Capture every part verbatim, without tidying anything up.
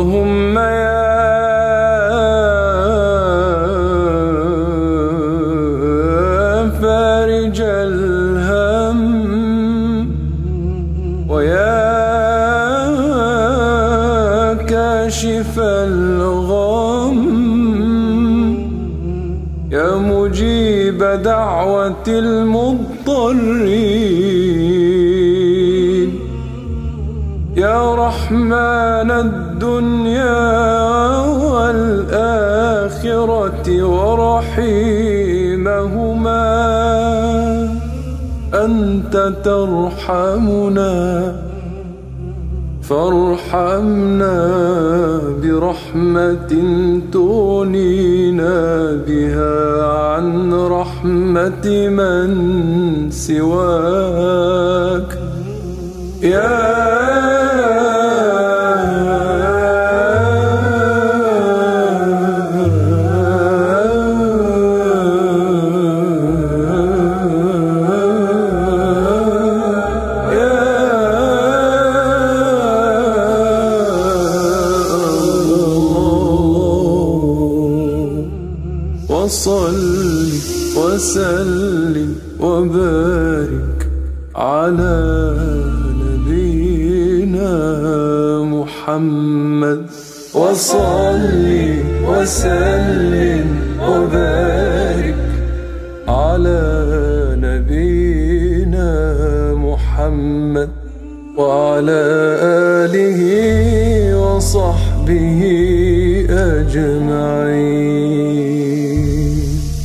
اللهم يا فارج الهم ويا كاشف الغم يا مجيب دعوة المضطرين يا رحمن الدنيا والآخرة ورحيمهما أنت ترحمنا فارحمنا برحمة تغنينا بها عن رحمة من سواك يا وصل وسلم وبارك على نبينا محمد وصل وسلم وبارك على نبينا محمد وعلى آله وصحبه أجمعين.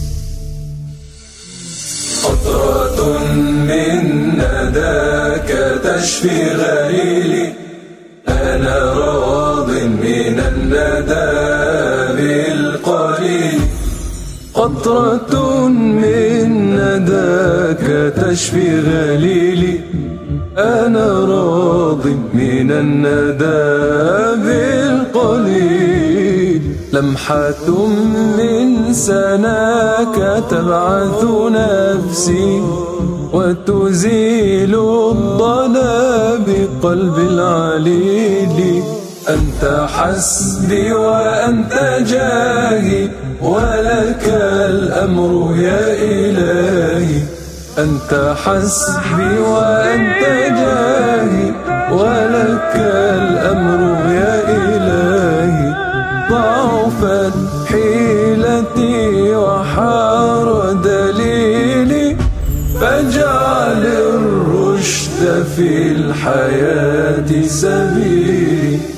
قطرة من نداك تشفي غليلي أنا راض من الندى بالقليل. قطرة من نداك تشفي غليلي أنا راض من الندى بالقليل. لمحة من سناك تبعث نفسي وتزيل الضنا بقلب العليل. أنت حسبي وأنت جاهي ولك الأمر يا إلهي. أنت حسبي وأنت جاهي ولك الأمر يا إلهي. ضعفت حيلتي وحار دليلي فاجعل الرشد في الحياة سبيلي.